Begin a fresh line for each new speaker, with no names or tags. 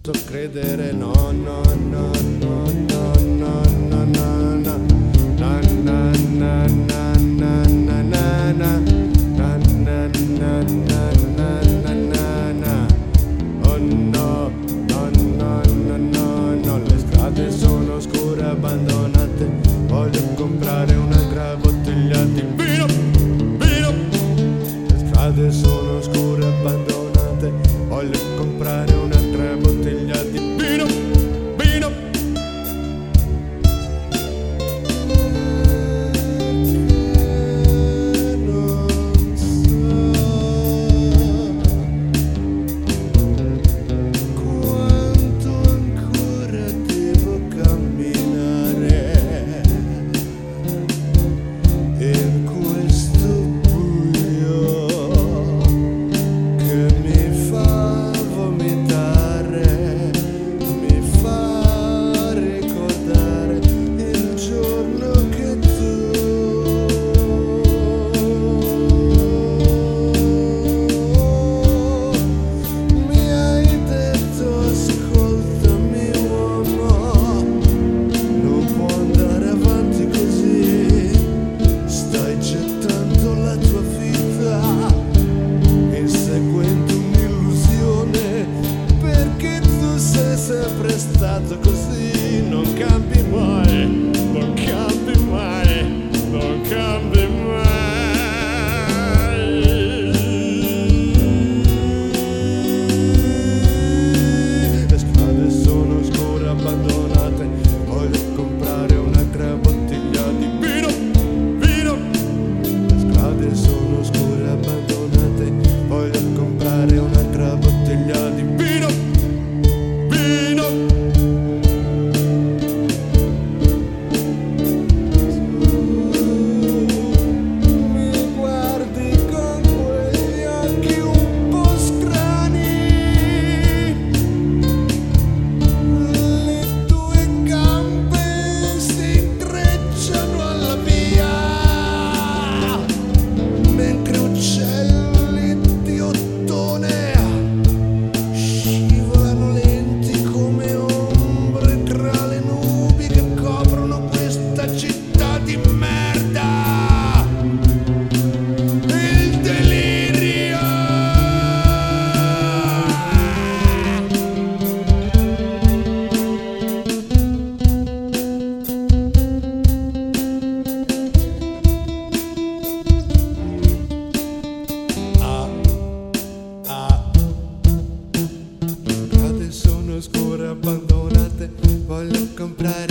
posso credere, no, no, no, no, no, no, no, no, no. Na na na na na na na na. Na na na na na na na na. Oh no, no, no, no, no, no. Le strade sono scure, abbandonate. Voglio comprare un'altra bottiglia di vino, vino. Le strade sono scure, abbandonate. Voglio comprare un'altra bottiglia di vino, vino. Non so quanto ancora devo camminare in questo buio che mi fa vomitare, mi fa ricordare il giorno che tu mi hai detto: ascoltami uomo, non può andare avanti così, stai gettando la tua vita inseguendo un'illusione, perché tu sei sempre stato così, non cambi mai, non cambi mai, non cambi mai. Le strade sono scure, abbandonate, voglio comprare un'altra bottiglia di vino, vino. Le strade sono scure, abbandonate, voglio comprare un'altra bottiglia di vino, vino. Mi guardi con quegli occhi un po' strani, le tue gambe si intrecciano alla via, mentre uccelli di ottone scivolano lenti come ombre tra le nubi che coprono questa città di merda. Il delirio. Ah, ah. Le strade sono scure, abbandonate, voglio comprare